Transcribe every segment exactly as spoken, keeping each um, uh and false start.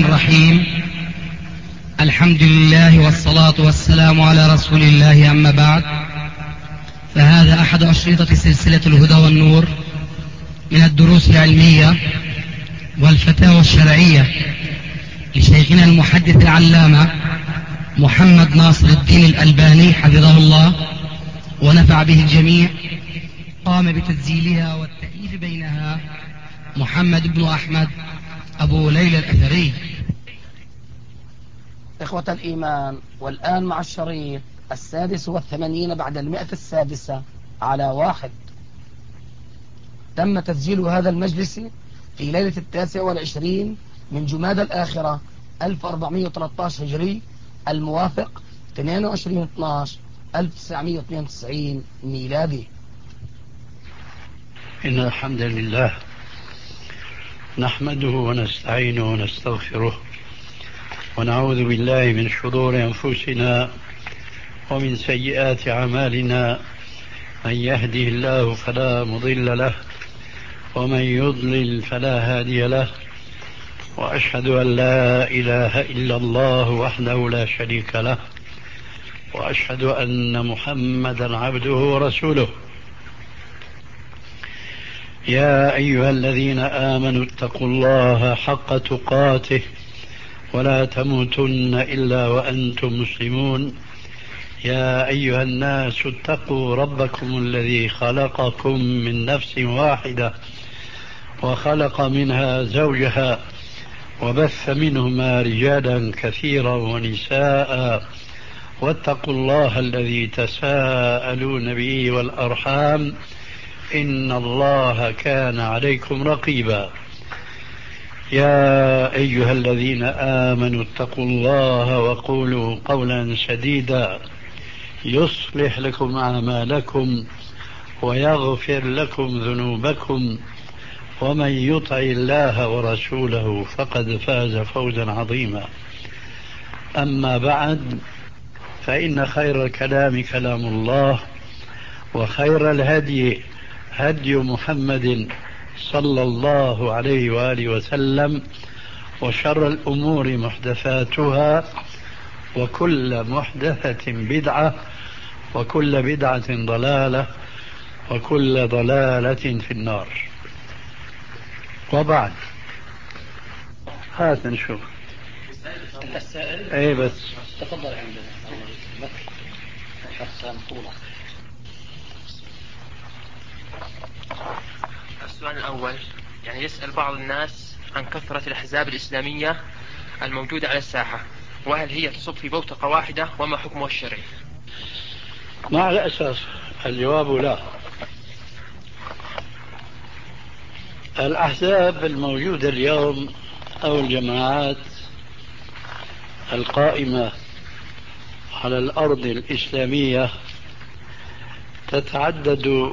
الرحيم. الحمد لله والصلاة والسلام على رسول الله، أما بعد، فهذا أحد أشرطة سلسلة الهدى والنور من الدروس العلمية والفتاوى الشرعية لشيخنا المحدث العلامة محمد ناصر الدين الألباني حفظه الله ونفع به الجميع. قام بتسجيلها والتأليف بينها محمد بن أحمد أبو ليلى الأثري. إخوة الإيمان، والآن مع الشريط السادس والثمانين بعد المئة السادسة على واحد. تم تسجيل هذا المجلس في ليلة التاسع والعشرين من جماد الآخرة ألف وأربعمائة وثلاثة عشر هجري، الموافق اثنين وعشرين اثني عشر ألف وتسعمائة واثنين وتسعين ميلادي. إن الحمد لله نحمده ونستعينه ونستغفره ونعوذ بالله من شرور أنفسنا ومن سيئات أعمالنا. من يهده الله فلا مضل له ومن يضلل فلا هادي له، وأشهد أن لا إله إلا الله وحده لا شريك له، وأشهد أن محمدا عبده ورسوله. يا أيها الذين آمنوا اتقوا الله حق تقاته ولا تموتن إلا وأنتم مسلمون. يا أيها الناس اتقوا ربكم الذي خلقكم من نفس واحدة وخلق منها زوجها وبث منهما رجالا كثيرا ونساء، واتقوا الله الذي تساءلون به والأرحام إن الله كان عليكم رقيبا. يا أيها الذين آمنوا اتقوا الله وقولوا قولا سديدا يصلح لكم أعمالكم ويغفر لكم ذنوبكم، ومن يطع الله ورسوله فقد فاز فوزا عظيما. أما بعد، فإن خير الكلام كلام الله، وخير الهدي هدي محمد صلى الله عليه وآله وسلم، وشر الأمور محدثاتها، وكل محدثة بدعة، وكل بدعة ضلالة، وكل ضلالة في النار. وبعد، هات نشوف السائل. ايه بس تفضل عندنا. السؤال الأول، يعني يسأل بعض الناس عن كثرة الأحزاب الإسلامية الموجودة على الساحة، وهل هي تصب في بوتقة واحدة، وما حكمها الشرعي؟ مع الأسف الجواب لا. الأحزاب الموجودة اليوم أو الجماعات القائمة على الأرض الإسلامية تتعدد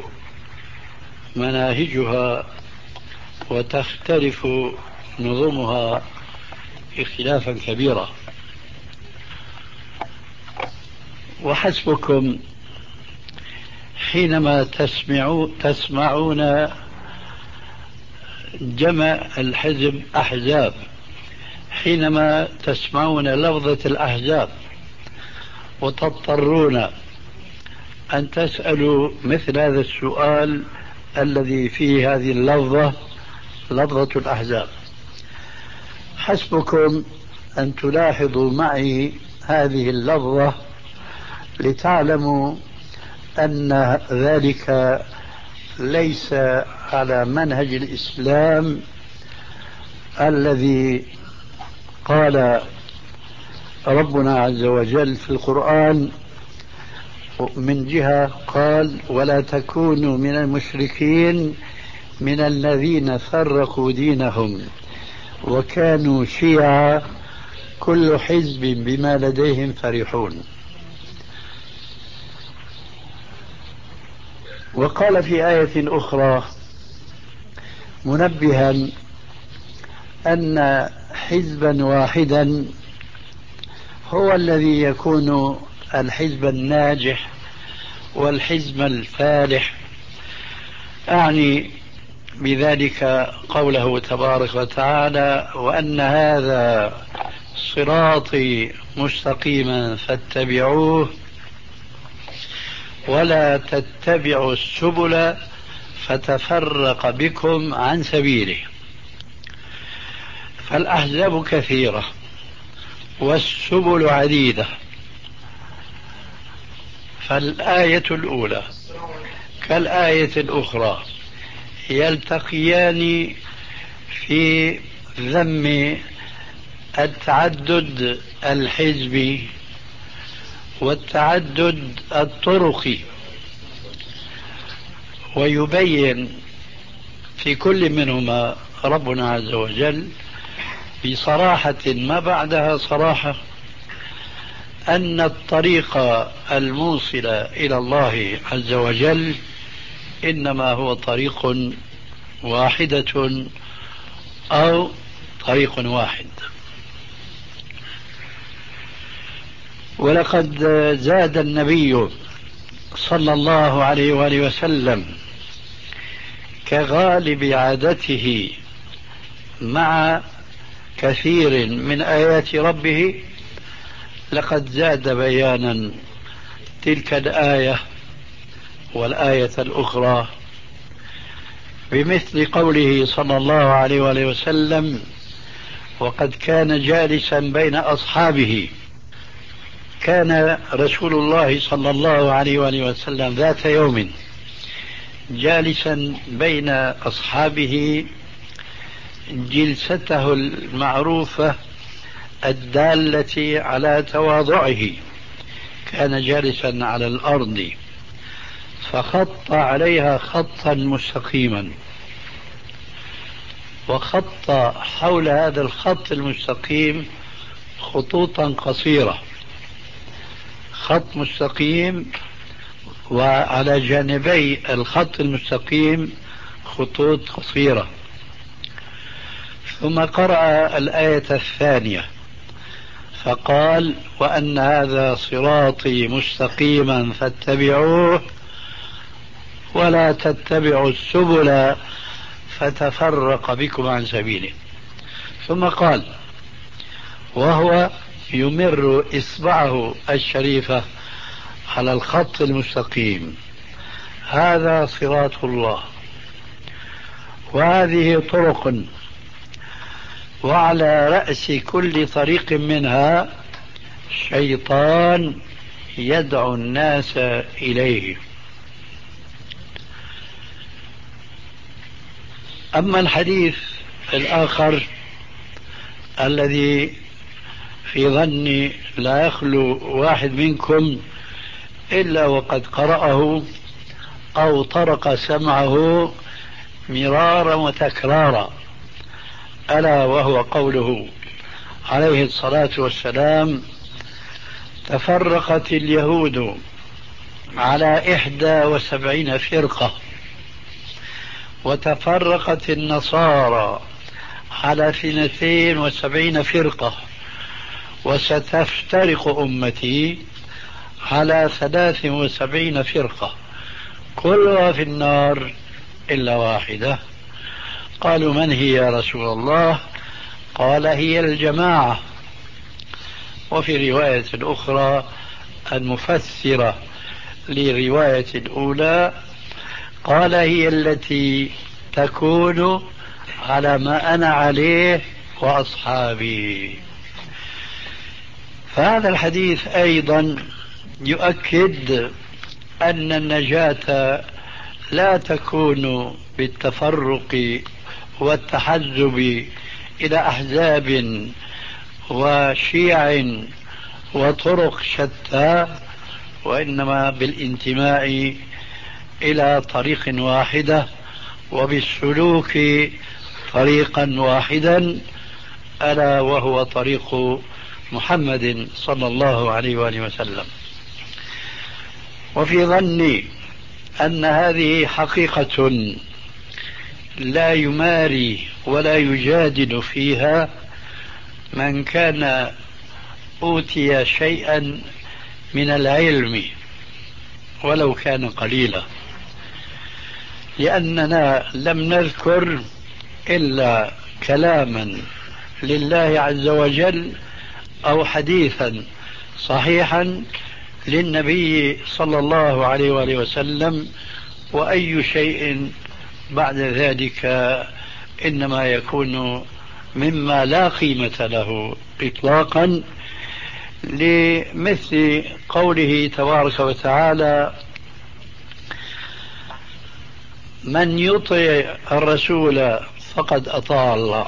مناهجها وتختلف نظمها اختلافا كبيرا، وحسبكم حينما تسمعوا تسمعون جمع الحزب أحزاب، حينما تسمعون لفظة الأحزاب وتضطرون أن تسألوا مثل هذا السؤال الذي فيه هذه اللفظة، لفظة الأحزاب، حسبكم أن تلاحظوا معي هذه اللفظة لتعلموا أن ذلك ليس على منهج الإسلام الذي قال ربنا عز وجل في القرآن. من جهة قال ولا تكونوا من المشركين من الذين فرقوا دينهم وكانوا شيعا كل حزب بما لديهم فرحون. وقال في آية أخرى منبها أن حزبا واحدا هو الذي يكون الحزب الناجح والحزب الفالح، أعني بذلك قوله تبارك وتعالى: وأن هذا صراطي مستقيما فاتبعوه ولا تتبعوا السبل فتفرق بكم عن سبيله. فالأحزاب كثيرة والسبل عديدة، فالآية الأولى كالآية الأخرى يلتقيان في ذم التعدد الحزبي والتعدد الطرقي، ويبين في كل منهما ربنا عز وجل بصراحة ما بعدها صراحة أن الطريق الموصل إلى الله عز وجل إنما هو طريق واحدة أو طريق واحد. ولقد زاد النبي صلى الله عليه وآله وسلم كغالب عادته مع كثير من آيات ربه، لقد زاد بيانا تلك الآية والآية الأخرى بمثل قوله صلى الله عليه وآله وسلم: وقد كان جالسا بين أصحابه. كان رسول الله صلى الله عليه وآله وسلم ذات يوم جالسا بين أصحابه جلسته المعروفة الدالة على تواضعه، كان جالسا على الأرض فخط عليها خطا مستقيما، وخط حول هذا الخط المستقيم خطوطا قصيرة، خط مستقيم وعلى جانبي الخط المستقيم خطوط قصيرة. ثم قرأ الآية الثانية فقال: وأن هذا صراطي مستقيما فاتبعوه ولا تتبعوا السبل فتفرق بكم عن سبيله. ثم قال وهو يمر إصبعه الشريفة على الخط المستقيم: هذا صراط الله وهذه طرق، وعلى رأس كل طريق منها شيطان يدعو الناس إليه. أما الحديث الآخر الذي في ظني لا يخلو واحد منكم إلا وقد قرأه أو طرق سمعه مرارا وتكرارا، ألا وهو قوله عليه الصلاة والسلام: تفرقت اليهود على إحدى وسبعين فرقة وتفرقت النصارى على اثنتين وسبعين فرقة وستفترق أمتي على ثلاث وسبعين فرقة كلها في النار إلا واحدة. قالوا: من هي يا رسول الله؟ قال: هي الجماعة. وفي رواية أخرى المفسرة لرواية الأولى قال: هي التي تكون على ما أنا عليه وأصحابي. فهذا الحديث أيضا يؤكد أن النجاة لا تكون بالتفرق والتحزب إلى أحزاب وشيع وطرق شتى، وإنما بالانتماء إلى طريق واحدة وبالسلوك طريقا واحدا، ألا وهو طريق محمد صلى الله عليه وآله وسلم. وفي ظني أن هذه حقيقة لا يماري ولا يجادل فيها من كان أوتي شيئا من العلم ولو كان قليلا، لأننا لم نذكر إلا كلاما لله عز وجل أو حديثا صحيحا للنبي صلى الله عليه وآله وسلم، وأي شيء بعد ذلك إنما يكون مما لا قيمة له إطلاقا، لمثل قوله تبارك وتعالى: من يطع الرسول فقد أطاع الله،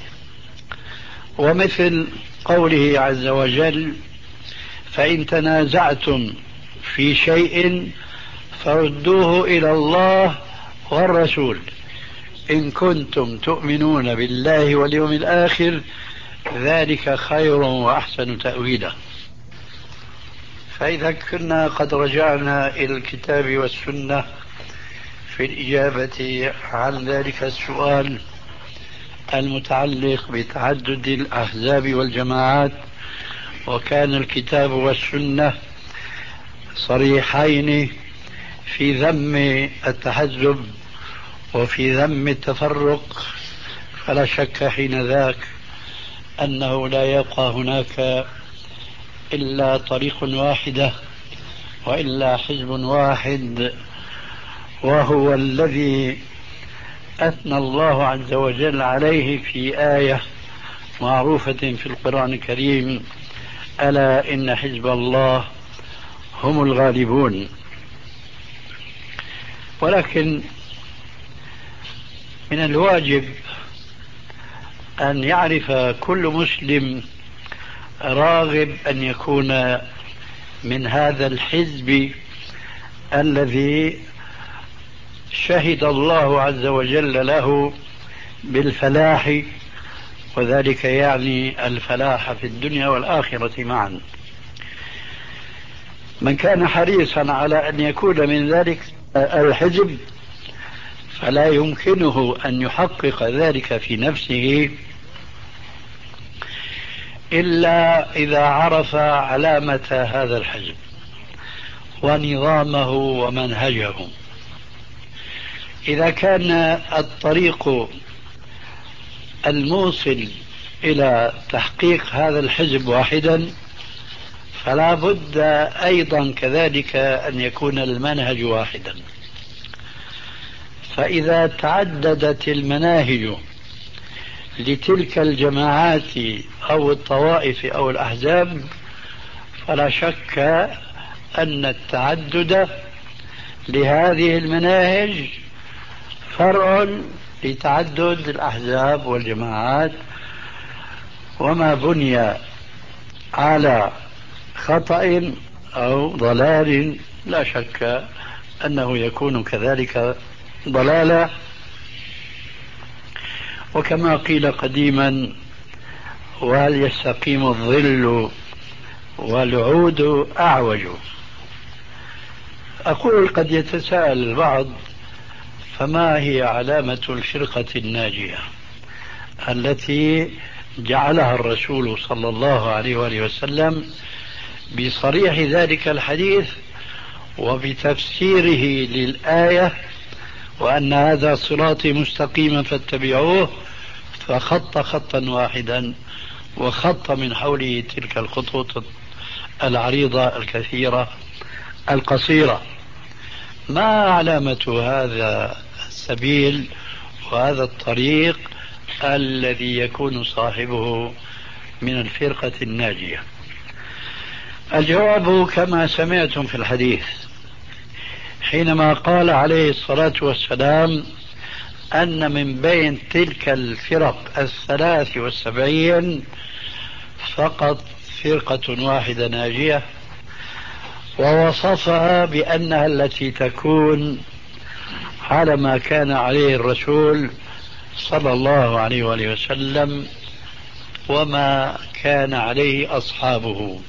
ومثل قوله عز وجل: فإن تنازعتم في شيء فردوه إلى الله والرسول إن كنتم تؤمنون بالله واليوم الآخر ذلك خير وأحسن تأويلا. فإذا كنا قد رجعنا إلى الكتاب والسنة في الإجابة عن ذلك السؤال المتعلق بتعدد الأحزاب والجماعات، وكان الكتاب والسنة صريحين في ذم التحزب وفي ذم التفرق، فلا شك حين ذاك أنه لا يبقى هناك إلا طريق واحدة وإلا حزب واحد، وهو الذي أثنى الله عز وجل عليه في آية معروفة في القرآن الكريم: ألا إن حزب الله هم الغالبون. ولكن من الواجب أن يعرف كل مسلم راغب أن يكون من هذا الحزب الذي شهد الله عز وجل له بالفلاح، وذلك يعني الفلاح في الدنيا والآخرة معا. من كان حريصا على أن يكون من ذلك الحزب فلا يمكنه أن يحقق ذلك في نفسه إلا إذا عرف علامة هذا الحزب ونظامه ومنهجه. إذا كان الطريق الموصل إلى تحقيق هذا الحزب واحدا فلا بد أيضا كذلك أن يكون المنهج واحدا. فإذا تعددت المناهج لتلك الجماعات أو الطوائف أو الأحزاب فلا شك أن التعدد لهذه المناهج فرع لتعدد الأحزاب والجماعات، وما بني على خطأ أو ضلال لا شك أنه يكون كذلك ضلالا. وكما قيل قديما: وهل يستقيم الظل والعود أعوج. أقول قد يتساءل البعض: فما هي علامة الفرقة الناجية التي جعلها الرسول صلى الله عليه وآله وسلم بصريح ذلك الحديث وبتفسيره للآية: وأن هذا صراطي مستقيما فاتبعوه، فخط خطا واحدا وخط من حوله تلك الخطوط العريضة الكثيرة القصيرة. ما علامة هذا السبيل وهذا الطريق الذي يكون صاحبه من الفرقة الناجية؟ الجواب كما سمعتم في الحديث حينما قال عليه الصلاة والسلام أن من بين تلك الفرق الثلاث والسبعين فقط فرقة واحدة ناجية، ووصفها بأنها التي تكون على ما كان عليه الرسول صلى الله عليه وآله وسلم وما كان عليه أصحابه.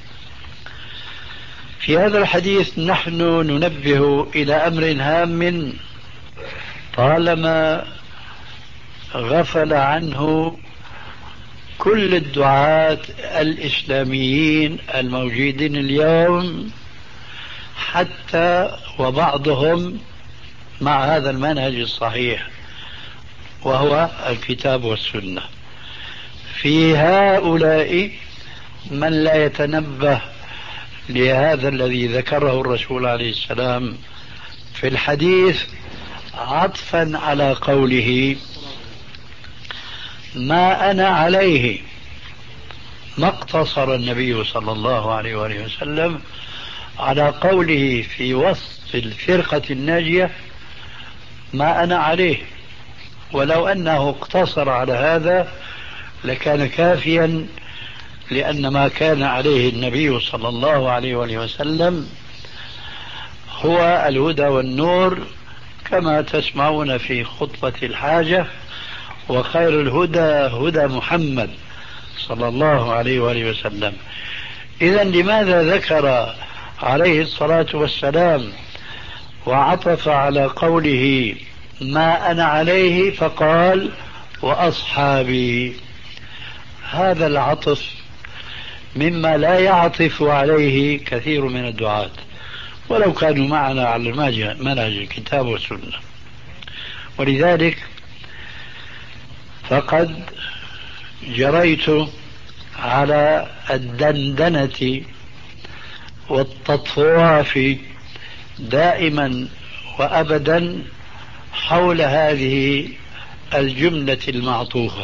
في هذا الحديث نحن ننبه إلى أمر هام طالما غفل عنه كل الدعاة الإسلاميين الموجودين اليوم، حتى وبعضهم مع هذا المنهج الصحيح وهو الكتاب والسنة. في هؤلاء من لا يتنبه لهذا الذي ذكره الرسول عليه السلام في الحديث عطفا على قوله ما أنا عليه. ما اقتصر النبي صلى الله عليه وآله وسلم على قوله في وصف الفرقة الناجية ما أنا عليه، ولو أنه اقتصر على هذا لكان كافيا، لأن ما كان عليه النبي صلى الله عليه وآله وسلم هو الهدى والنور، كما تسمعون في خطبة الحاجة وخير الهدى هدى محمد صلى الله عليه وآله وسلم. إذا لماذا ذكر عليه الصلاة والسلام وعطف على قوله ما أنا عليه فقال وأصحابي؟ هذا العطف مما لا يعطف عليه كثير من الدعاة ولو كانوا معنا على منهج الكتاب والسنة. ولذلك فقد جريت على الدندنة والتطواف دائما وأبدا حول هذه الجملة المعطوفة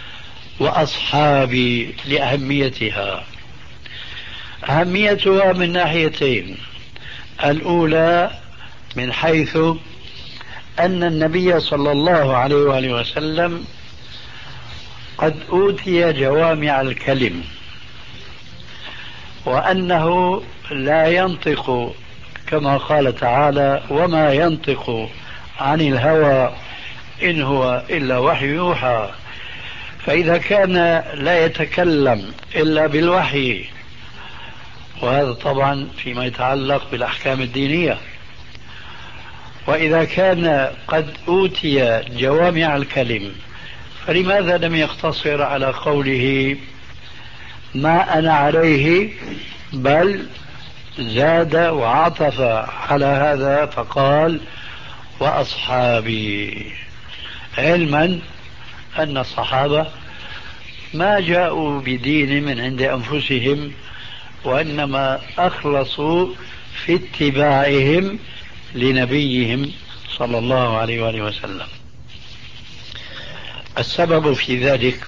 وأصحابي لأهميتها. أهميتها من ناحيتين: الأولى من حيث أن النبي صلى الله عليه وآله وسلم قد أوتي جوامع الكلم، وأنه لا ينطق كما قال تعالى وما ينطق عن الهوى إن هو إلا وحي يوحى. فإذا كان لا يتكلم إلا بالوحي، وهذا طبعا فيما يتعلق بالأحكام الدينية، وإذا كان قد أوتي جوامع الكلم فلماذا لم يقتصر على قوله ما أنا عليه، بل زاد وعطف على هذا فقال وأصحابي، علما أن الصحابة ما جاءوا بدين من عند أنفسهم، وإنما أخلصوا في اتباعهم لنبيهم صلى الله عليه وآله وسلم. السبب في ذلك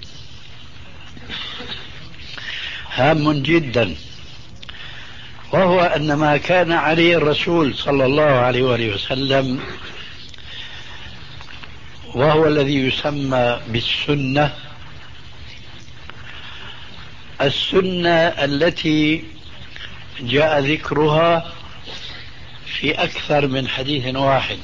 هام جدا، وهو أن ما كان عليه الرسول صلى الله عليه وآله وسلم وهو الذي يسمى بالسنة، السنة التي جاء ذكرها في أكثر من حديث واحد.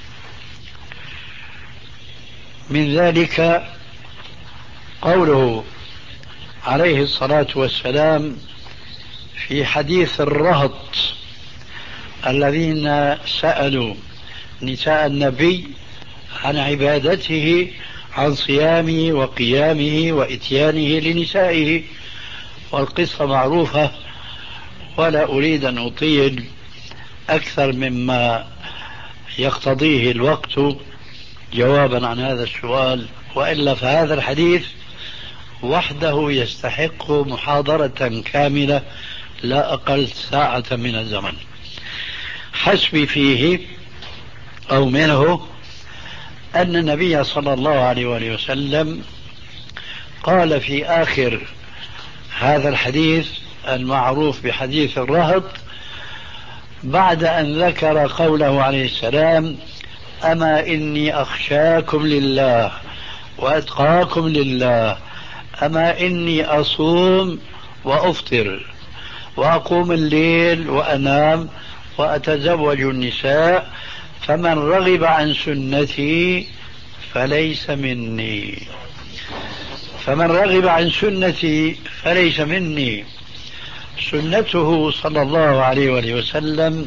من ذلك قوله عليه الصلاة والسلام في حديث الرهط الذين سألوا نساء النبي عن عبادته، عن صيامه وقيامه وإتيانه لنسائه، والقصة معروفة ولا أريد أن أطيل أكثر مما يقتضيه الوقت جوابا عن هذا السؤال، وإلا فهذا الحديث وحده يستحق محاضرة كاملة لا أقل ساعة من الزمن. حسبي فيه أو منه أن النبي صلى الله عليه وآله وسلم قال في آخر هذا الحديث المعروف بحديث الرهط، بعد أن ذكر قوله عليه السلام أما إني أخشاكم لله وأتقاكم لله، أما إني أصوم وأفطر وأقوم الليل وأنام وأتزوج النساء، فمن رغب عن سنتي فليس مني. فمن رغب عن سنتي فليس مني. سنته صلى الله عليه وآله وسلم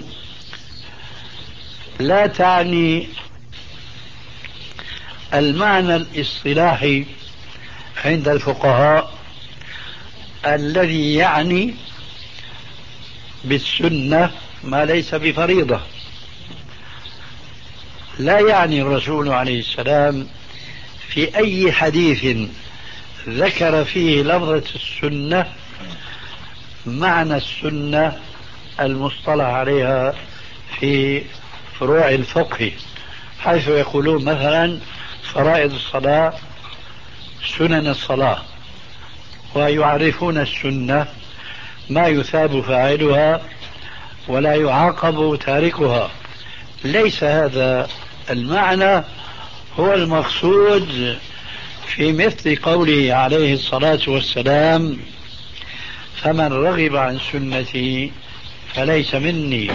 لا تعني المعنى الاصطلاحي عند الفقهاء الذي يعني بالسنة ما ليس بفريضة، لا يعني الرسول عليه السلام في أي حديث ذكر فيه لفظة السنة معنى السنة المصطلح عليها في فروع الفقه، حيث يقولون مثلا فرائض الصلاة سنن الصلاة، ويعرفون السنة ما يثاب فاعلها ولا يعاقب تاركها. ليس هذا المعنى هو المقصود في مثل قوله عليه الصلاة والسلام: فمن رغب عن سنتي فليس مني.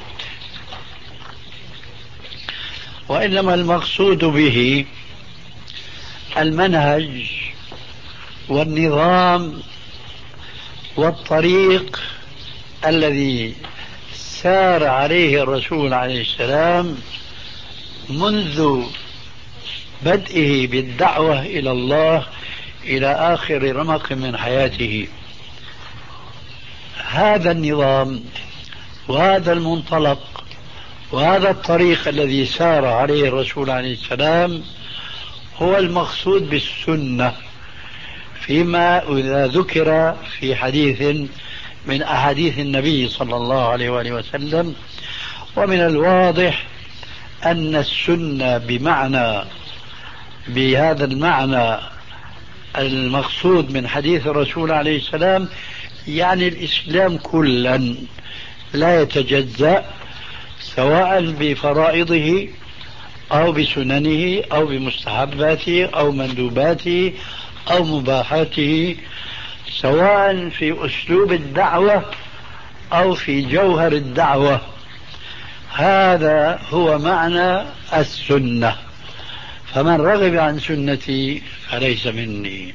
وإنما المقصود به المنهج والنظام والطريق الذي سار عليه الرسول عليه السلام منذ بدئه بالدعوة إلى الله إلى آخر رمق من حياته. هذا النظام وهذا المنطلق وهذا الطريق الذي سار عليه الرسول عليه السلام هو المقصود بالسنة، فيما إذا ذكر في حديث من أحاديث النبي صلى الله عليه وآله وسلم. ومن الواضح أن السنة بمعنى بهذا المعنى المقصود من حديث الرسول عليه السلام يعني الإسلام كلا لا يتجزأ، سواء بفرائضه أو بسننه أو بمستحباته أو مندوباته أو مباحاته، سواء في أسلوب الدعوة أو في جوهر الدعوة. هذا هو معنى السنة. فمن رغب عن سنتي فليس مني.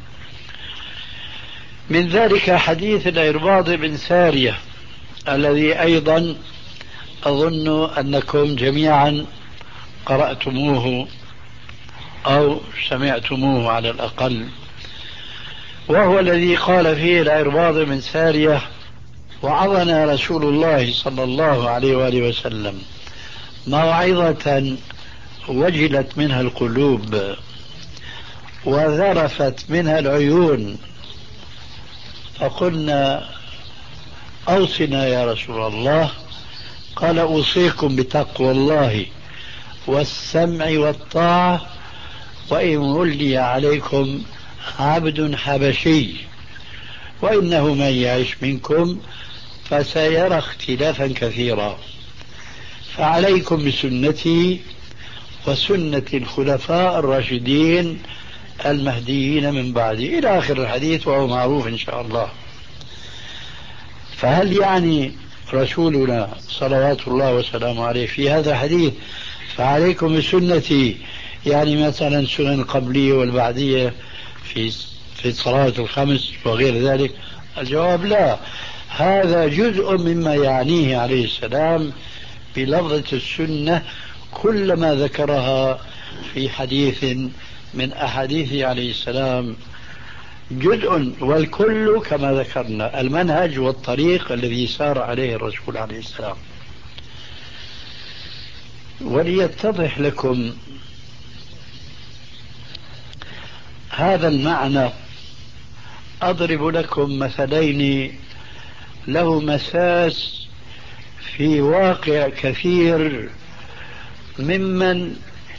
من ذلك حديث العرباض بن سارية الذي أيضا أظن أنكم جميعا قرأتموه أو سمعتموه على الأقل، وهو الذي قال فيه العرباض بن سارية: وعظنا رسول الله صلى الله عليه وآله وسلم موعظة وجلت منها القلوب وذرفت منها العيون، فقلنا: أوصنا يا رسول الله. قال: أوصيكم بتقوى الله والسمع والطاعة وإن ولي عليكم عبد حبشي، وإنه من يعش منكم فسيرى اختلافا كثيرا، فعليكم بسنتي وسنة الخلفاء الراشدين المهديين من بعدي، إلى آخر الحديث، وهو معروف إن شاء الله. فهل يعني رسولنا صلوات الله وسلامه عليه في هذا الحديث فعليكم بسنتي يعني مثلا سنن القبلية والبعدية في في الصلاة الخمس وغير ذلك؟ الجواب لا. هذا جزء مما يعنيه عليه السلام بلفظة السنة كلما ذكرها في حديث من أحاديثه عليه السلام، جزء والكل كما ذكرنا المنهج والطريق الذي سار عليه الرسول عليه السلام. وليتضح لكم هذا المعنى أضرب لكم مثلين له مساس في واقع كثير ممن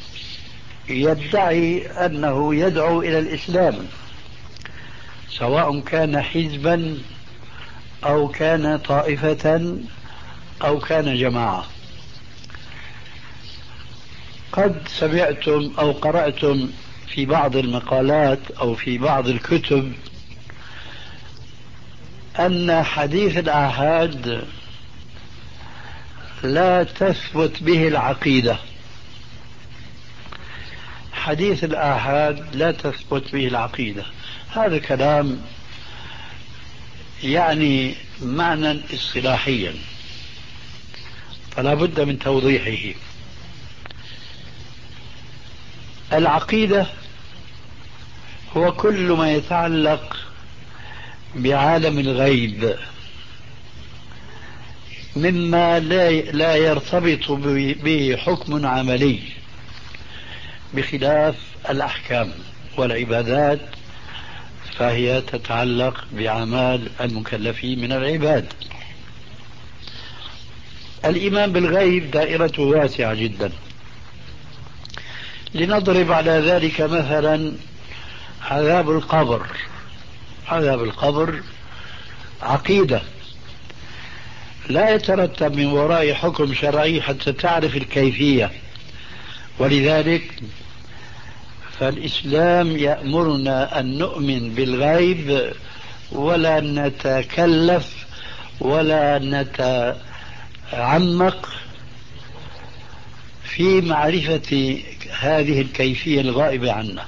يدعي أنه يدعو إلى الإسلام، سواء كان حزبا أو كان طائفة أو كان جماعة. قد سمعتم أو قرأتم في بعض المقالات أو في بعض الكتب أن حديث الآحاد لا تثبت به العقيدة. حديث الآحاد لا تثبت به العقيدة. هذا كلام يعني معنى اصطلاحيا، فلا بد من توضيحه. العقيدة هو كل ما يتعلق بعالم الغيب مما لا لا يرتبط به حكم عملي، بخلاف الأحكام والعبادات فهي تتعلق بأعمال المكلفين من العباد. الإيمان بالغيب دائرته واسعة جدا. لنضرب على ذلك مثلا عذاب القبر. عذاب القبر عقيدة لا يترتب من وراء حكم شرعي حتى تعرف الكيفية، ولذلك فالإسلام يأمرنا أن نؤمن بالغيب ولا نتكلف ولا نتعمق في معرفة هذه الكيفية الغائبة عنا.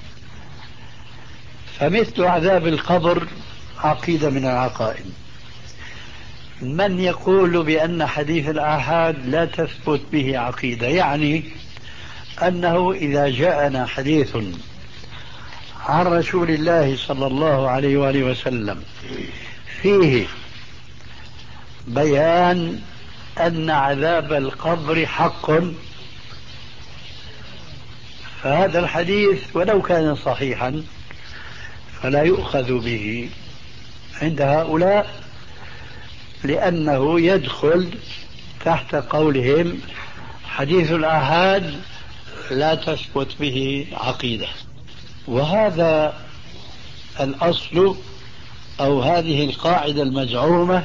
فمثل عذاب القبر عقيدة من العقائد. من يقول بأن حديث الآحاد لا تثبت به عقيدة، يعني أنه إذا جاءنا حديث عن رسول الله صلى الله عليه وآله وسلم فيه بيان أن عذاب القبر حق، فهذا الحديث ولو كان صحيحا فلا يؤخذ به عند هؤلاء، لأنه يدخل تحت قولهم حديث الآحاد لا تثبت به عقيدة. وهذا الأصل أو هذه القاعدة المزعومة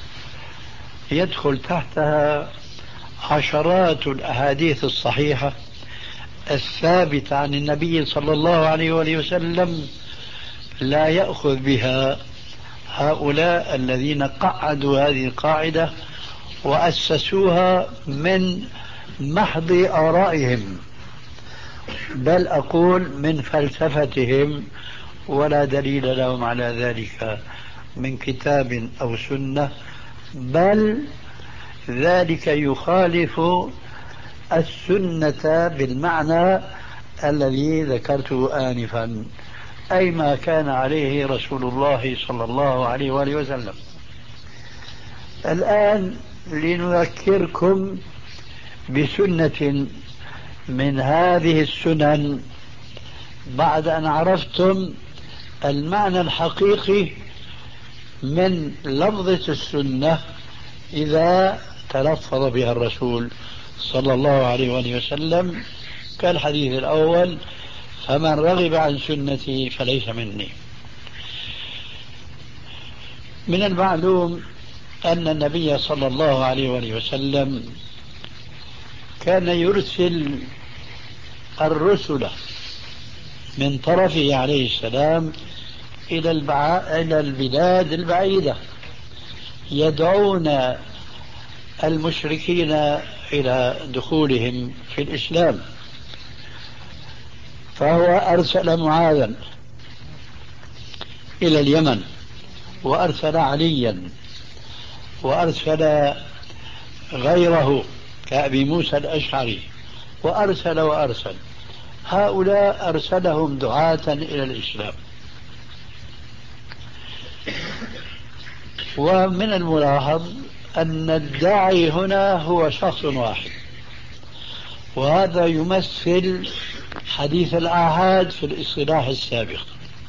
يدخل تحتها عشرات الأحاديث الصحيحة الثابتة عن النبي صلى الله عليه وآله وسلم لا يأخذ بها هؤلاء الذين قعدوا هذه القاعدة وأسسوها من محض آرائهم، بل أقول من فلسفتهم، ولا دليل لهم على ذلك من كتاب أو سنة، بل ذلك يخالف السنة بالمعنى الذي ذكرته آنفا، أي ما كان عليه رسول الله صلى الله عليه وآله وسلم. الآن لنذكركم بسنة من هذه السنن بعد أن عرفتم المعنى الحقيقي من لفظة السنة إذا تلفظ بها الرسول صلى الله عليه وآله وسلم، كالحديث الأول: فمن رغب عن سنتي فليس مني. من المعلوم أن النبي صلى الله عليه وآله وسلم كان يرسل الرسل من طرفه عليه السلام إلى إلى البلاد البعيدة يدعون المشركين إلى دخولهم في الإسلام. فهو أرسل معاذا إلى اليمن، وأرسل عليا، وأرسل غيره كأبي موسى الأشعري، وأرسل وأرسل. هؤلاء أرسلهم دعاة إلى الإسلام. ومن الملاحظ أن الداعي هنا هو شخص واحد، وهذا يمثل حديث الآحاد في الاصطلاح السابق.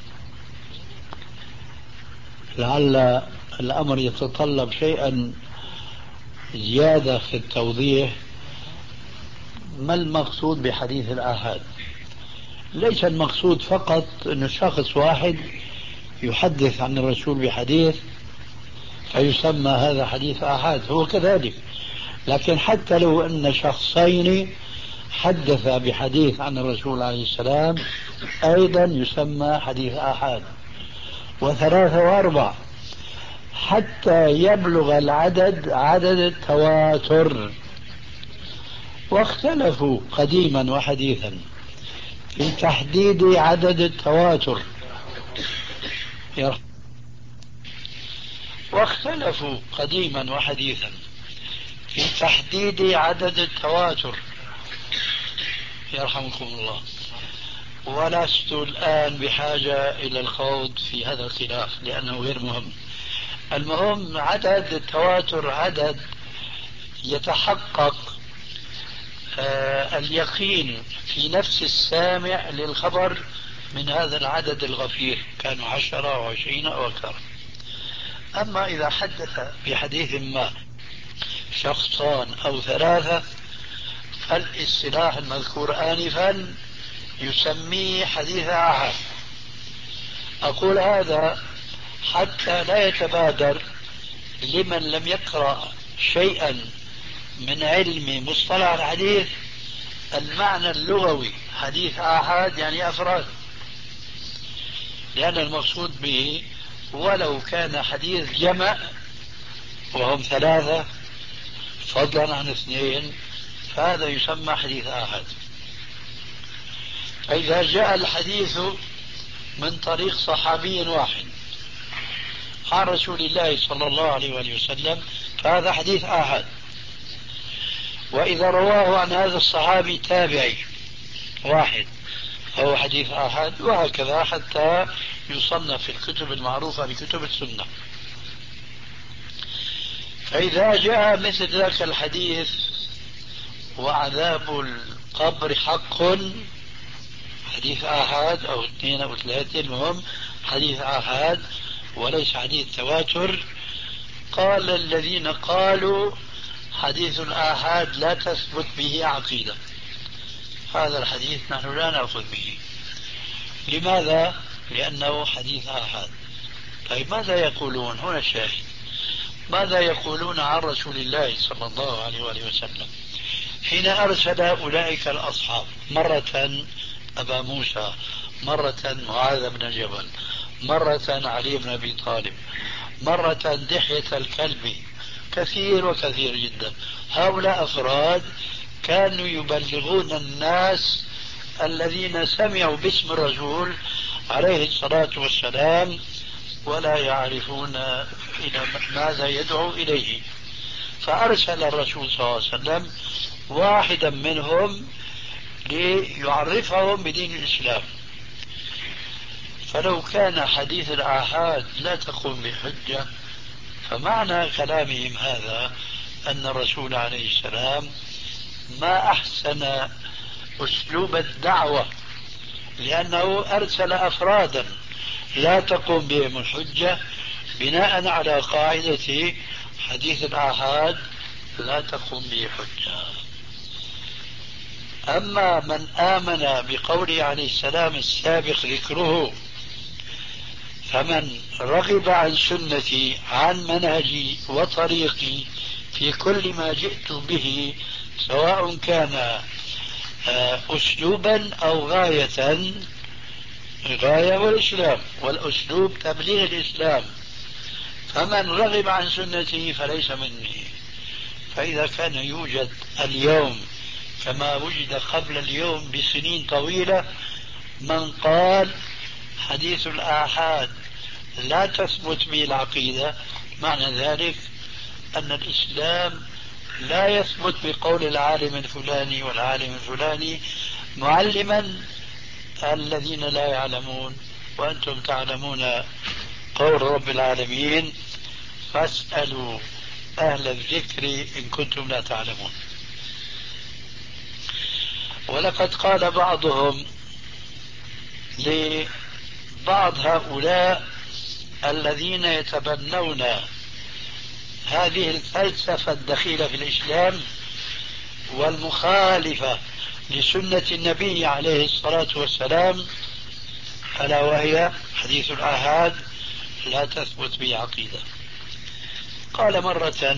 لعل الأمر يتطلب شيئا زيادة في التوضيح. ما المقصود بحديث الآحاد؟ ليس المقصود فقط أن شخص واحد يحدث عن الرسول بحديث فيسمى هذا حديث آحاد، هو كذلك، لكن حتى لو أن شخصين حدث بحديث عن الرسول عليه السلام أيضا يسمى حديث آحاد، وثلاثة وأربع، حتى يبلغ العدد عدد التواتر. واختلفوا قديما وحديثا في تحديد عدد التواتر. واختلفوا قديما وحديثا في تحديد عدد التواتر، يرحمكم الله. ولست الآن بحاجة إلى الخوض في هذا الخلاف لأنه غير مهم. المهم عدد التواتر عدد يتحقق اليقين في نفس السامع للخبر من هذا العدد الغفير، كانوا عشرة أو عشرين أو أكثر. أما إذا حدث بحديث ما شخصان أو ثلاثة فالاصطلاح المذكور آنفا يسميه حديث آحاد. أقول هذا حتى لا يتبادر لمن لم يقرأ شيئا من علم مصطلح الحديث المعنى اللغوي حديث آحاد يعني أفراد، لأن المقصود به ولو كان حديث جمع وهم ثلاثة فضلا عن اثنين فهذا يسمى حديث آحاد. فإذا جاء الحديث من طريق صحابي واحد عن رسول الله صلى الله عليه وآله وسلم فهذا حديث آحاد. وإذا رواه عن هذا الصحابي تابعي واحد فهو حديث آحاد، وهكذا حتى يصنف في الكتب المعروفة بكتب السنة. فإذا جاء مثل ذاك الحديث وعذاب القبر حق حديث آحاد أو اثنين أو ثلاثة، المهم حديث آحاد وليس حديث تواتر، قال الذين قالوا حديث الآحاد لا تثبت به عقيدة، هذا الحديث نحن لا نأخذ به. لماذا؟ لأنه حديث آحاد. طيب ماذا يقولون؟ هنا الشاهد، ماذا يقولون عن رسول الله صلى الله عليه وآله وسلم حين أرسل أولئك الأصحاب مرة أبا موسى، مرة معاذ بن جبل، مرة علي بن أبي طالب، مرة دحية الكلب، كثير وكثير جدا. هؤلاء أفراد كانوا يبلغون الناس الذين سمعوا باسم الرسول عليه الصلاة والسلام ولا يعرفون إلى ماذا يدعو إليه، فأرسل الرسول صلى الله عليه وسلم واحدا منهم ليعرفهم بدين الإسلام. فلو كان حديث الآحاد لا تقوم بحجة فمعنى كلامهم هذا أن الرسول عليه السلام ما أحسن أسلوب الدعوة، لأنه أرسل أفرادا لا تقوم بهم الحجة بناء على قاعدة حديث الآحاد لا تقوم به حجة. أما من آمن بقوله عليه السلام السابق ذكره فمن رغب عن سنتي عن منهجي وطريقي في كل ما جئت به سواء كان أسلوبا أو غاية، غاية والإسلام والأسلوب تبليغ الإسلام، فمن رغب عن سنتي فليس مني. فإذا كان يوجد اليوم كما وجد قبل اليوم بسنين طويلة من قال حديث الآحاد لا تثبت به العقيدة، معنى ذلك أن الإسلام لا يثبت بقول العالم الفلاني والعالم الفلاني معلما الذين لا يعلمون، وأنتم تعلمون قول رب العالمين فاسألوا أهل الذكر إن كنتم لا تعلمون. ولقد قال بعضهم لبعض هؤلاء الذين يتبنون هذه الفلسفة الدخيلة في الإسلام والمخالفة لسنة النبي عليه الصلاة والسلام، ألا وهي حديث الآحاد لا تثبت به عقيدة. قال مرة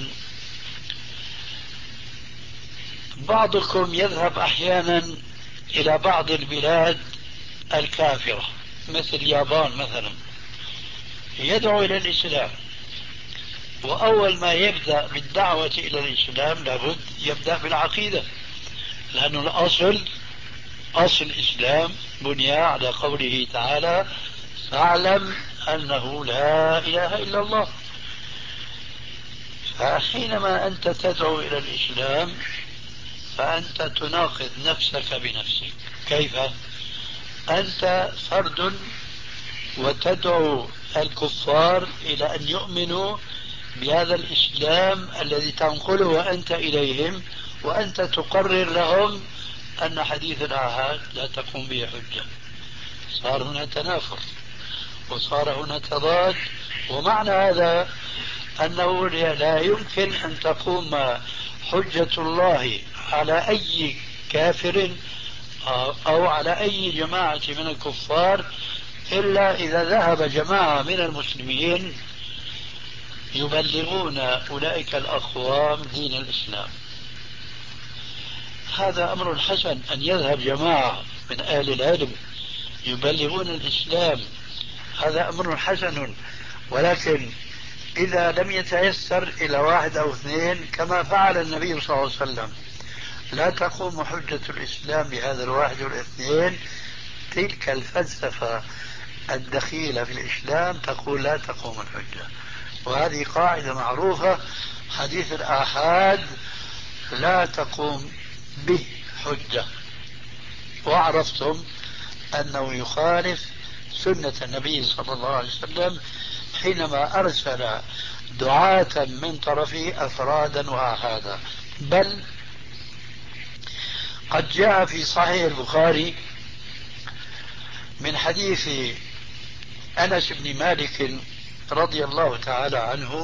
بعضكم يذهب أحيانا إلى بعض البلاد الكافرة مثل اليابان مثلا يدعو إلى الإسلام، وأول ما يبدأ بالدعوة إلى الإسلام لابد يبدأ بالعقيدة، لأن الأصل أصل الإسلام بني على قوله تعالى فاعلم أنه لا إله إلا الله. فحينما أنت تدعو إلى الإسلام فأنت تناقض نفسك بنفسك. كيف؟ أنت فرد وتدعو الكفار إلى أن يؤمنوا بهذا الإسلام الذي تنقله أنت إليهم، وأنت تقرر لهم أن حديث الآحاد لا تقوم به حجة. صار هنا تنافر وصار هنا تضاد، ومعنى هذا أنه لا يمكن أن تقوم حجة الله على أي كافر أو على أي جماعة من الكفار إلا إذا ذهب جماعة من المسلمين يبلغون أولئك الأقوام دين الإسلام. هذا أمر حسن أن يذهب جماعة من أهل العلم يبلغون الإسلام، هذا أمر حسن، ولكن إذا لم يتيسر إلى واحد أو اثنين كما فعل النبي صلى الله عليه وسلم لا تقوم حجة الإسلام بهذا الواحد والاثنين. تلك الفلسفة الدخيلة في الإسلام تقول لا تقوم الحجة، وهذه قاعدة معروفة. حديث الآحاد لا تقوم به حجة، وعرفتم أنه يخالف سنة النبي صلى الله عليه وسلم حينما أرسل دعاة من طرفه أفرادا وآحادا. بل قد جاء في صحيح البخاري من حديث أنس بن مالك رضي الله تعالى عنه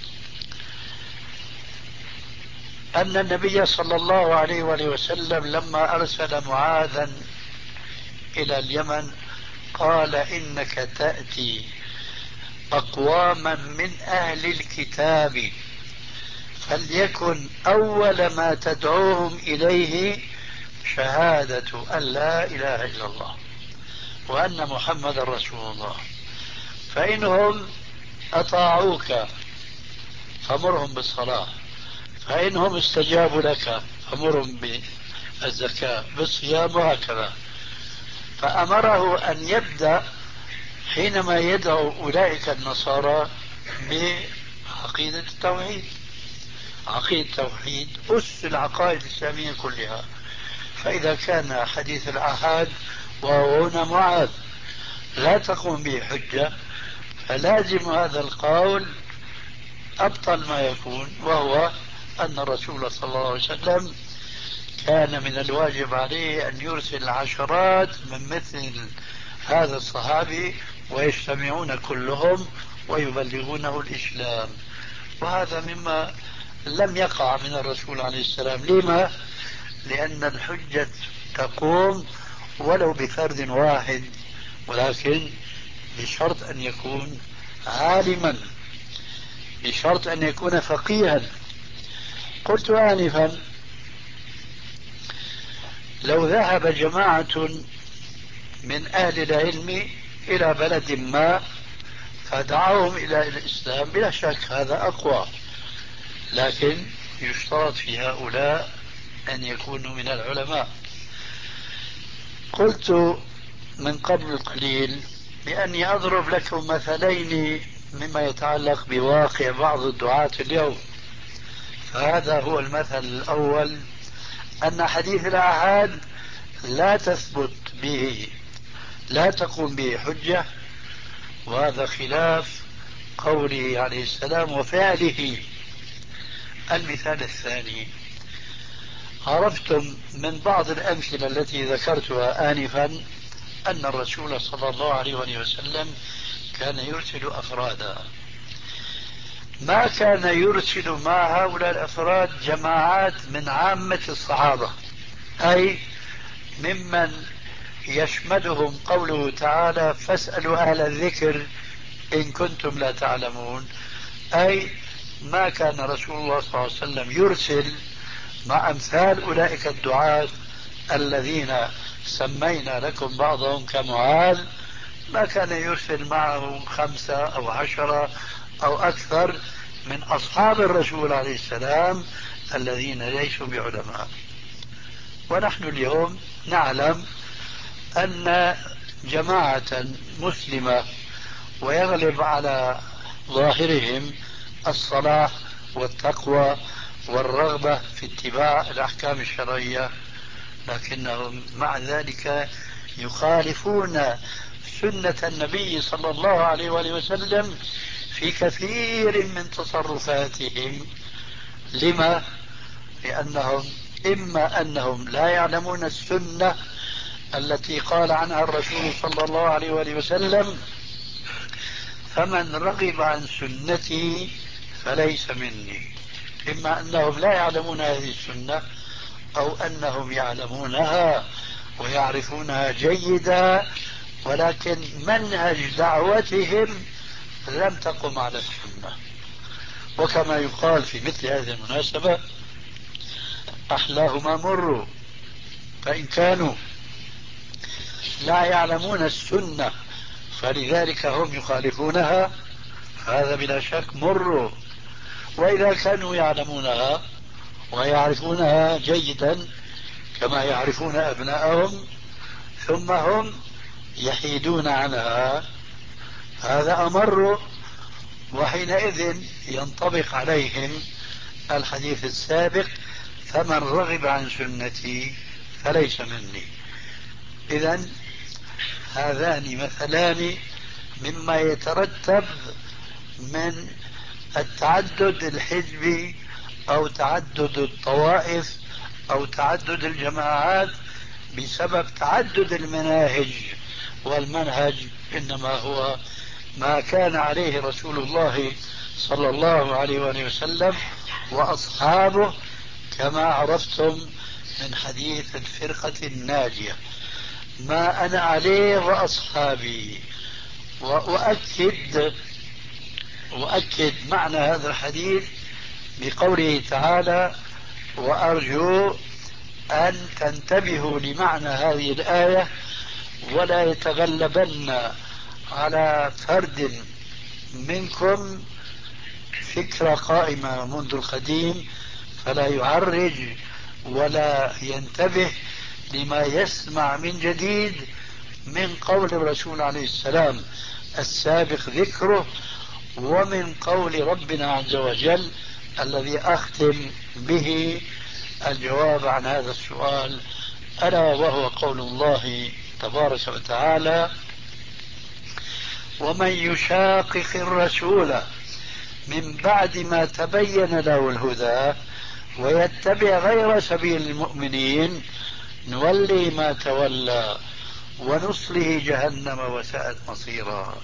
أن النبي صلى الله عليه وآله وسلم لما أرسل معاذا إلى اليمن قال إنك تأتي أقواما من أهل الكتاب فليكن أول ما تدعوهم إليه شهادة أن لا إله إلا الله وأن محمد رسول الله، فإنهم أطاعوك فمرهم بالصلاة، فإنهم استجابوا لك فمرهم بالزكاة بالصيام وهكذا. فأمره أن يبدأ حينما يدعو أولئك النصارى بعقيدة التوحيد. عقيدة التوحيد أس العقائد الإسلامية كلها. فإذا كان حديث الآحاد وهو هنا معاذ لا تقوم به حجة، فلازم هذا القول أبطل ما يكون، وهو أن الرسول صلى الله عليه وسلم كان من الواجب عليه أن يرسل عشرات من مثل هذا الصحابي ويجتمعون كلهم ويبلغونه الإسلام، وهذا مما لم يقع من الرسول عليه السلام. لما؟ لأن الحجة تقوم ولو بفرد واحد، ولكن بشرط أن يكون عالما، بشرط أن يكون فقيها. قلت آنفا لو ذهب جماعة من أهل العلم إلى بلد ما فدعوهم إلى الإسلام بلا شك هذا أقوى، لكن يشترط في هؤلاء أن يكونوا من العلماء. قلت من قبل قليل بأني أضرب لكم مثلين مما يتعلق بواقع بعض الدعاة اليوم. فهذا هو المثل الأول، أن حديث الآحاد لا تثبت به، لا تقوم به حجة، وهذا خلاف قوله عليه السلام وفعله. المثال الثاني، عرفتم من بعض الأمثلة التي ذكرتها آنفا أن الرسول صلى الله عليه وسلم كان يرسل أفرادا، ما كان يرسل مع هؤلاء الأفراد جماعات من عامة الصحابة، أي ممن يشملهم قوله تعالى فاسألوا أهل الذكر إن كنتم لا تعلمون، أي ما كان رسول الله صلى الله عليه وسلم يرسل مع أمثال أولئك الدعاة الذين سمينا لكم بعضهم كمعاذ، ما كان يرسل معه خمسة أو عشرة أو أكثر من أصحاب الرسول عليه السلام الذين ليسوا بعلماء. ونحن اليوم نعلم أن جماعة مسلمة ويغلب على ظاهرهم الصلاح والتقوى والرغبة في اتباع الأحكام الشرعية، لكنهم مع ذلك يخالفون سنة النبي صلى الله عليه وآله وسلم في كثير من تصرفاتهم. لما؟ لأنهم إما أنهم لا يعلمون السنة التي قال عنها الرسول صلى الله عليه وآله وسلم فمن رغب عن سنتي فليس مني، إما أنهم لا يعلمون هذه السنة أو أنهم يعلمونها ويعرفونها جيدا ولكن منهج دعوتهم لم تقم على السنة. وكما يقال في مثل هذه المناسبة أحلاهما مروا، فإن كانوا لا يعلمون السنة فلذلك هم يخالفونها هذا بلا شك مر، وإذا كانوا يعلمونها ويعرفونها جيدا كما يعرفون أبناءهم ثم هم يحيدون عنها هذا أمر، وحينئذ ينطبق عليهم الحديث السابق فمن رغب عن سنتي فليس مني. إذن هذان مثلان مما يترتب من التعدد الحزبي أو تعدد الطوائف أو تعدد الجماعات بسبب تعدد المناهج، والمنهج إنما هو ما كان عليه رسول الله صلى الله عليه وآله وسلم وأصحابه كما عرفتم من حديث الفرقة الناجية، ما أنا عليه وأصحابي. وأؤكد وأؤكد معنى هذا الحديث بقوله تعالى وأرجو أن تنتبهوا لمعنى هذه الآية ولا يتغلبن على فرد منكم فكرة قائمة منذ القديم فلا يعرج ولا ينتبه لما يسمع من جديد من قول الرسول عليه السلام السابق ذكره ومن قول ربنا عز وجل الذي أختم به الجواب عن هذا السؤال، ألا وهو قول الله تبارك وتعالى ومن يشاقق الرسول من بعد ما تبين له الهدى ويتبع غير سبيل المؤمنين نولي ما تولى ونصله جهنم وساءت مصيرا.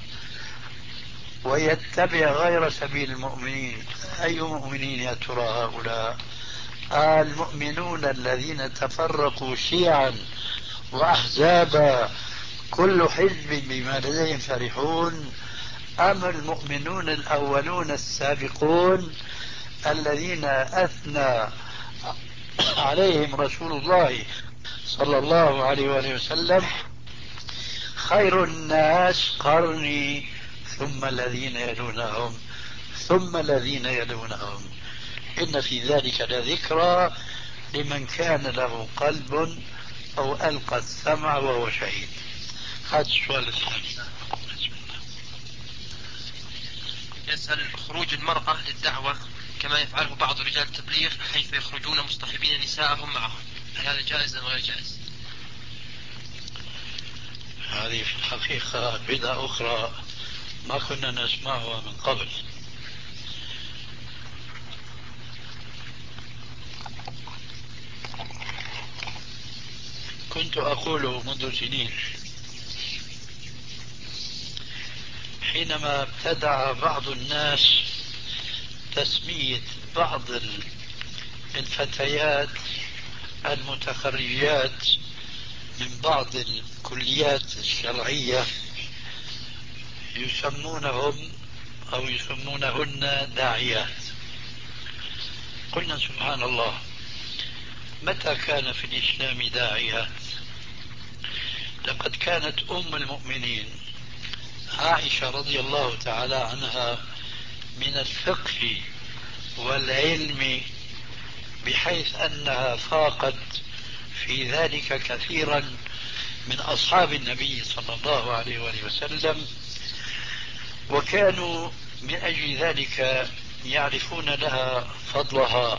ويتبع غير سبيل المؤمنين، أي مؤمنين يا ترى هؤلاء؟ المؤمنون الذين تفرقوا شيعا وأحزابا كل حزب بما لديهم فرحون، أم المؤمنون الأولون السابقون الذين أثنى عليهم رسول الله صلى الله عليه وآله وسلم خير الناس قرني ثم الذين يلونهم ثم الذين يلونهم إن في ذلك لذكرى لمن كان له قلب أو ألقى السمع وهو شهيد. هذا السؤال الثاني. يسأل خروج المرأة للدعوة كما يفعله بعض رجال التبليغ حيث يخرجون مصطحبين نساءهم معهم، هل هذا جائز أم غير جائز؟ هذه في الحقيقة بدعة أخرى ما كنا نسمعها من قبل. كنت أقول منذ سنين حينما ابتدع بعض الناس تسمية بعض الفتيات المتخرجات من بعض الكليات الشرعية يسمونهم أو يسمونهن داعيات. قلنا سبحان الله، متى كان في الإسلام داعيات؟ لقد كانت أم المؤمنين عائشة رضي الله تعالى عنها من الفقه والعلم بحيث أنها فاقت في ذلك كثيرا من أصحاب النبي صلى الله عليه وآله وسلم، وكانوا من أجل ذلك يعرفون لها فضلها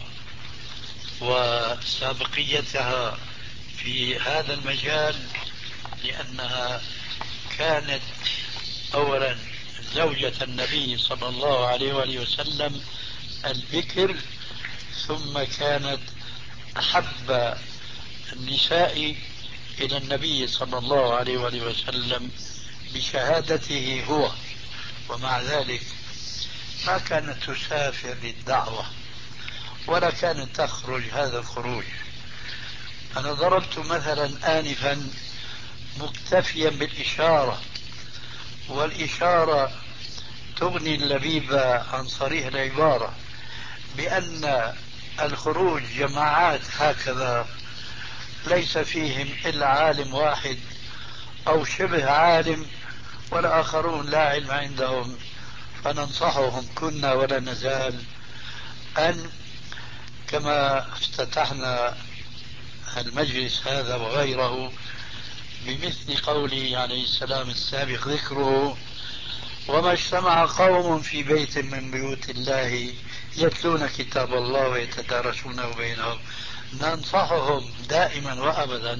وسابقيتها في هذا المجال، لأنها كانت أولا زوجة النبي صلى الله عليه وآله وسلم البكر، ثم كانت أحب النساء إلى النبي صلى الله عليه وآله وسلم بشهادته هو، ومع ذلك ما كانت تسافر للدعوة ولا كانت تخرج هذا الخروج. أنا ضربت مثلا آنفا مكتفيا بالإشارة، والإشارة تغني اللبيب عن صريح العبارة، بأن الخروج جماعات هكذا ليس فيهم إلا عالم واحد أو شبه عالم والآخرون لا علم عندهم، فننصحهم كنا ولا نزال أن كما افتتحنا المجلس هذا وغيره بمثل قوله عليه السلام السابق ذكره: وما اجتمع قوم في بيت من بيوت الله يتلون كتاب الله ويتدارسونه بينهم. ننصحهم دائما وأبدا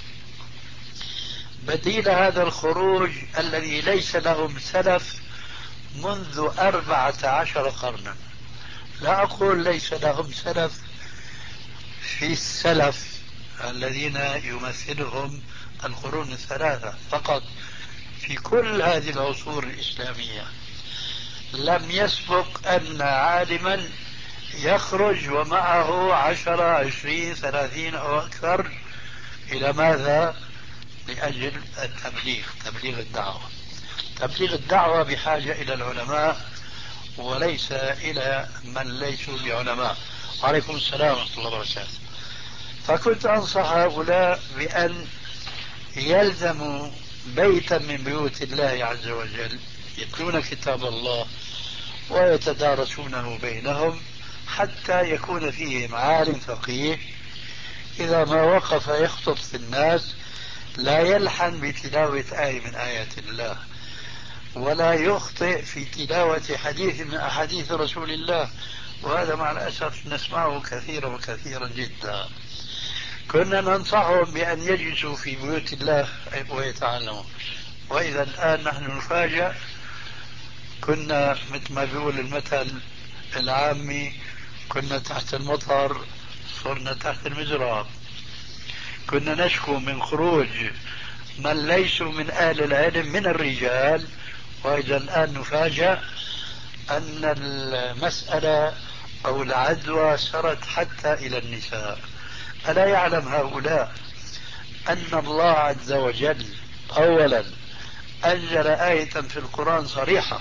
بديل هذا الخروج الذي ليس لهم سلف منذ أربعة عشر قرنا. لا أقول ليس لهم سلف في السلف الذين يمثلهم القرون الثلاثة فقط، في كل هذه العصور الإسلامية لم يسبق أن عالما يخرج ومعه عشرة عشرين ثلاثين أو أكثر. إلى ماذا؟ لأجل التبليغ، تبليغ الدعوة. تبليغ الدعوة بحاجة إلى العلماء وليس إلى من ليسوا بعلماء. وعليكم السلام ورحمة الله وبركاته. فكنت أنصح هؤلاء بأن يلزموا بيتا من بيوت الله عز وجل يتلون كتاب الله ويتدارسونه بينهم حتى يكون فيهم عالم فقيه إذا ما وقف يخطب في الناس لا يلحن بتلاوة آية من آيات الله ولا يخطئ في تلاوة حديث من أحاديث رسول الله، وهذا مع الأسف نسمعه كثيرا وكثيرا جدا. كنا ننصحهم بأن يجلسوا في بيوت الله ويتعلموا، وإذا الآن نحن نفاجأ. كنا مثل ما بيقول المثل العامي كنا تحت المطر صرنا تحت المزرعة. كنا نشكو من خروج من ليسوا من أهل العلم من الرجال، وإذا الآن نفاجأ أن المسألة أو العدوى سرت حتى إلى النساء. ألا يعلم هؤلاء أن الله عز وجل أولا أنزل آية في القرآن صريحة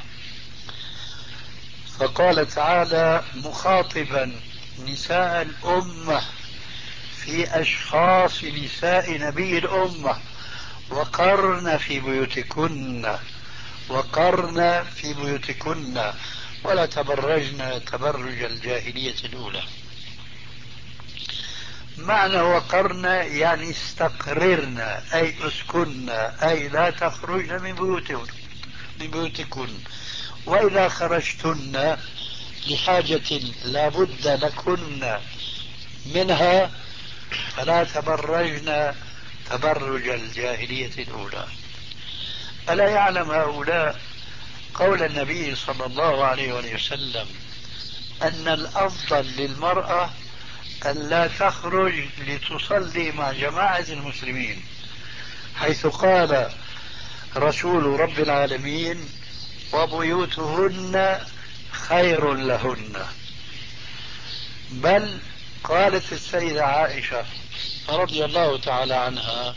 فقال تعالى مخاطبا نساء الأمة في أشخاص نساء نبي الأمة: وقرن في بيوتكن وقرن في بيوتكن ولا تبرجن تبرج الجاهلية الأولى. معنى وقرن يعني استقررن أي اسكن أي لا تخرجن من بيوتكن من بيوتكن وإذا خرجتن لحاجة لا بد لكن منها فلا تبرجن تبرج الجاهلية الأولى. ألا يعلم هؤلاء قول النبي صلى الله عليه وسلم أن الأفضل للمرأة أن لا تخرج لتصلي مع جماعة المسلمين، حيث قال رسول رب العالمين وبيوتهن خير لهن. بل قالت السيدة عائشة رضي الله تعالى عنها: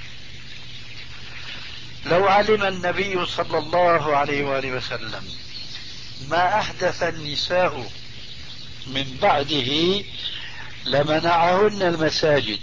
لو علم النبي صلى الله عليه وآله وسلم ما أحدث النساء من بعده لمنعهن المساجد.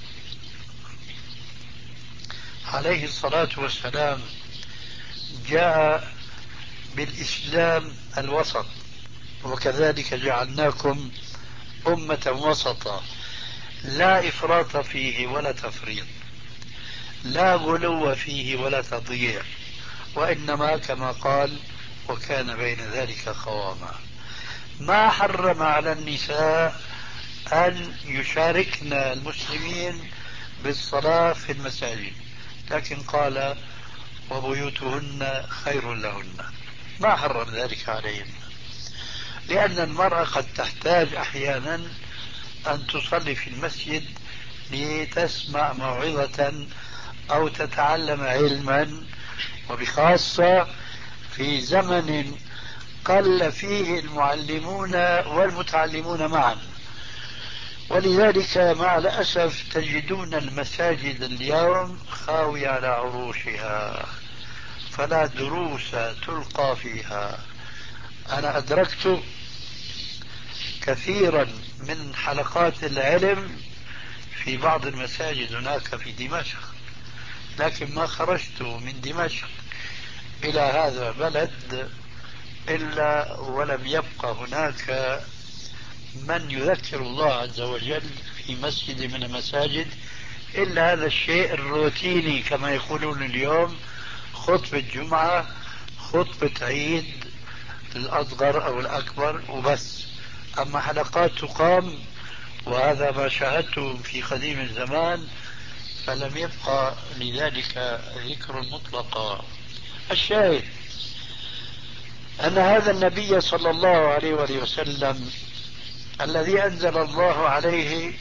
عليه الصلاة والسلام جاء بالإسلام الوسط، وكذلك جعلناكم أمة وسطا لا إفراط فيه ولا تفريط، لا غلو فيه ولا تضييع، وإنما كما قال وكان بين ذلك قواما. ما حرم على النساء أن يشاركن المسلمين بالصلاة في المساجد، لكن قال وبيوتهن خير لهن، ما حرم ذلك عليهن، لأن المرأة قد تحتاج أحيانا أن تصلي في المسجد لتسمع موعظة أو تتعلم علما، وبخاصة في زمن قل فيه المعلمون والمتعلمون معا. ولذلك مع الأسف تجدون المساجد اليوم خاوية على عروشها، فلا دروس تلقى فيها. أنا أدركت كثيرا من حلقات العلم في بعض المساجد هناك في دمشق، لكن ما خرجت من دمشق إلى هذا البلد إلا ولم يبقى هناك من يذكر الله عز وجل في مسجد من المساجد إلا هذا الشيء الروتيني كما يقولون اليوم، خطبة جمعة، خطبة عيد الأصغر أو الأكبر وبس. أما حلقات تقام، وهذا ما شاهدته في قديم الزمان، فلم يبقى لذلك ذكر مطلقا. الشاهد أن هذا النبي صلى الله عليه وسلم الذي أنزل الله عليه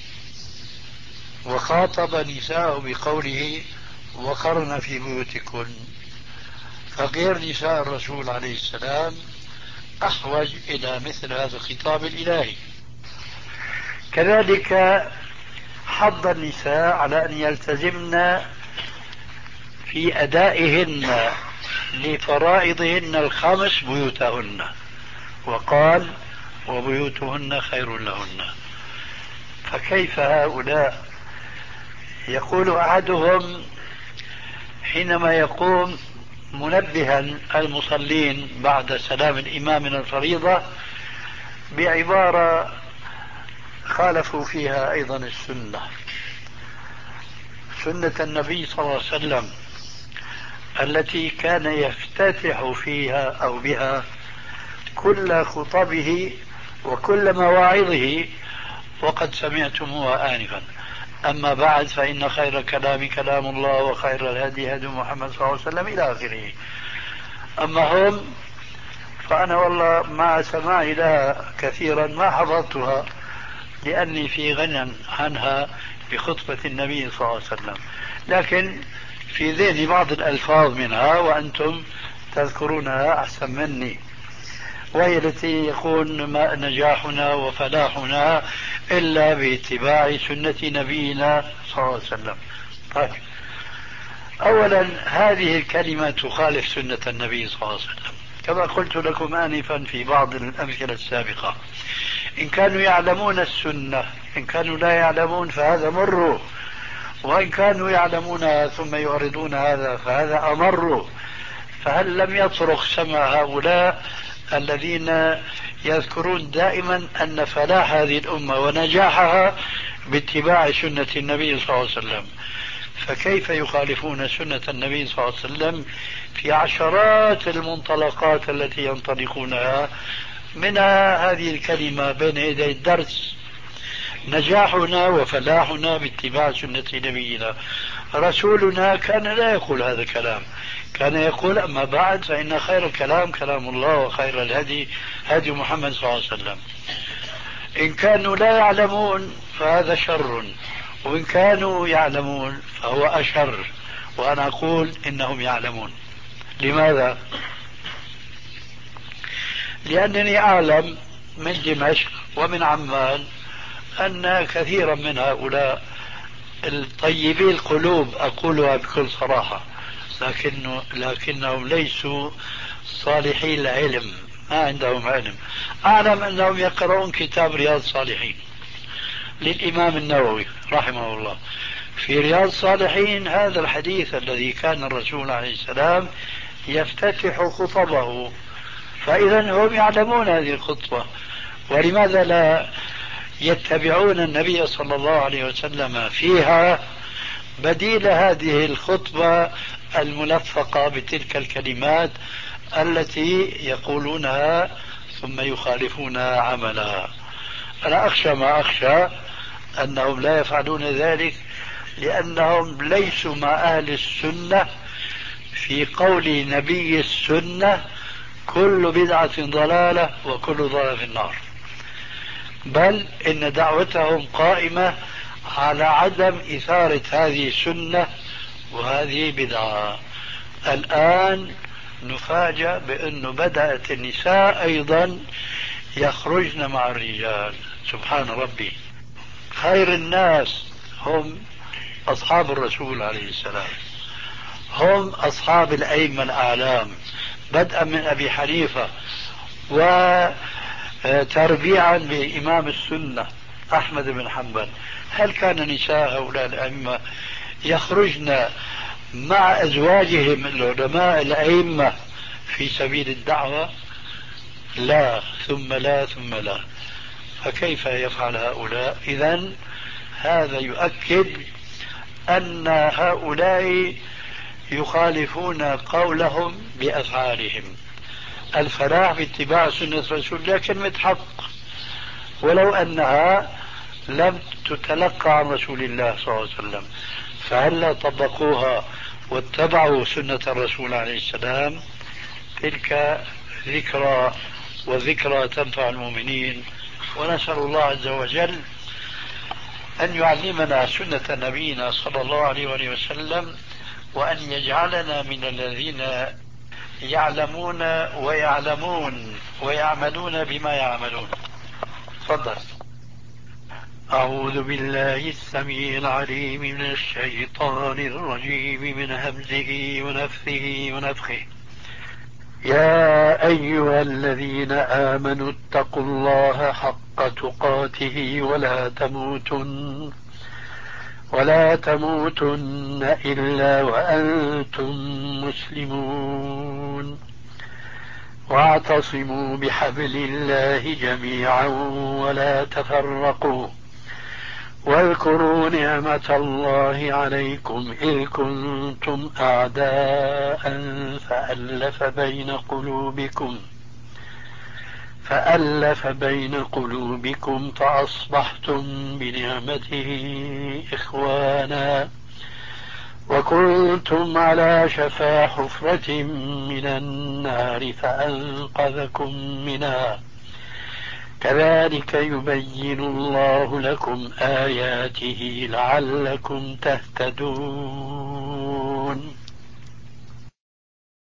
وخاطب نساءه بقوله وقرن في بيوتكن، فغير نساء الرسول عليه السلام أحوج إلى مثل هذا الخطاب الإلهي. كذلك حض النساء على أن يلتزمن في أدائهن لفرائضهن الخمس بيوتهن، وقال وبيوتهن خير لهن. فكيف هؤلاء؟ يقول أحدهم حينما يقوم منبها المصلين بعد سلام الإمام من الفريضة بعبارة خالفوا فيها أيضا السنة، سنة النبي صلى الله عليه وسلم التي كان يفتتح فيها أو بها كل خطبه وكل مواعظه، وقد سمعتموها آنفا. أما بعد فإن خير كلام كلام الله وخير الهدي هدي محمد صلى الله عليه وسلم إلى آخره. أما هم فأنا والله مع سماعي لها كثيرا ما حضرتها لأني في غنى عنها بخطبة النبي صلى الله عليه وسلم، لكن في ذهني بعض الألفاظ منها وأنتم تذكرونها أحسن مني، وهي التي يكون ما نجاحنا وفلاحنا إلا باتباع سنة نبينا صلى الله عليه وسلم. طيب، أولا هذه الكلمة تخالف سنة النبي صلى الله عليه وسلم كما قلت لكم آنفا في بعض الأمثلة السابقة. إن كانوا يعلمون السنة، إن كانوا لا يعلمون فهذا مر، وإن كانوا يعلمونها ثم يعرضون هذا فهذا أمر. فهل لم يطرق سمع هؤلاء الذين يذكرون دائما أن فلاح هذه الأمة ونجاحها باتباع سنة النبي صلى الله عليه وسلم، فكيف يخالفون سنة النبي صلى الله عليه وسلم في عشرات المنطلقات التي ينطلقونها؟ منها هذه الكلمة بين يدي الدرس: نجاحنا وفلاحنا باتباع سنة نبينا. رسولنا كان لا يقول هذا الكلام، كان يقول أما بعد فإن خير الكلام كلام الله وخير الهدي هدي محمد صلى الله عليه وسلم. إن كانوا لا يعلمون فهذا شر، وإن كانوا يعلمون فهو أشر، وأنا أقول إنهم يعلمون. لماذا؟ لأنني أعلم من دمشق ومن عمان أن كثيرا من هؤلاء الطيبي القلوب، أقولها بكل صراحة، لكن لكنهم ليسوا صالحي العلم، ما عندهم علم. أعلم أنهم يقرؤون كتاب رياض الصالحين للإمام النووي رحمه الله. في رياض الصالحين هذا الحديث الذي كان الرسول عليه السلام يفتتح خطبه، فإذا هم يعلمون هذه الخطبة، ولماذا لا يتبعون النبي صلى الله عليه وسلم فيها بديل هذه الخطبة الملفقة بتلك الكلمات التي يقولونها ثم يخالفونها عملها؟ أنا أخشى ما أخشى أنهم لا يفعلون ذلك لأنهم ليسوا مع أهل السنة في قول نبي السنة: كل بدعة ضلالة وكل ضلالة في النار. بل إن دعوتهم قائمة على عدم إثارة هذه السنة وهذه بدعة. الآن نفاجأ بأنه بدأت النساء أيضا يخرجن مع الرجال. سبحان ربي. خير الناس هم أصحاب الرسول عليه السلام، هم أصحاب الأئمة الأعلام، بدءا من أبي حنيفة وتربيعا بإمام السنة أحمد بن حنبل. هل كان نساء هؤلاء الأئمة يخرجن مع أزواجهم العلماء الأئمة في سبيل الدعوة؟ لا ثم لا ثم لا. فكيف يفعل هؤلاء؟ إذن هذا يؤكد أن هؤلاء يخالفون قولهم بأفعالهم. الفلاح باتباع سنة رسول الله كلمة حق، ولو أنها لم تتلقى عن رسول الله صلى الله عليه وسلم، فهلا طبقوها واتبعوا سنة الرسول عليه السلام. تلك ذكرى، وذكرى تنفع المؤمنين. ونسأل الله عز وجل أن يعلمنا سنة نبينا صلى الله عليه وسلم، وأن يجعلنا من الذين يعلمون ويعلمون ويعملون بما يعملون. تفضل. أعوذ بالله السميع العليم من الشيطان الرجيم من همزه ونفثه ونفخه. يا أيها الذين آمنوا اتقوا الله حق تقاته ولا تموتن ولا تموتن إلا وأنتم مسلمون، واعتصموا بحبل الله جميعا ولا تفرقوا، واذكروا نعمة الله عليكم إذ كنتم أعداء فألف بين قلوبكم فألف بين قلوبكم فأصبحتم بنعمته إخوانا، وكنتم على شفا حفرة من النار فأنقذكم منها. كذلك يبين الله لكم آياته لعلكم تهتدون.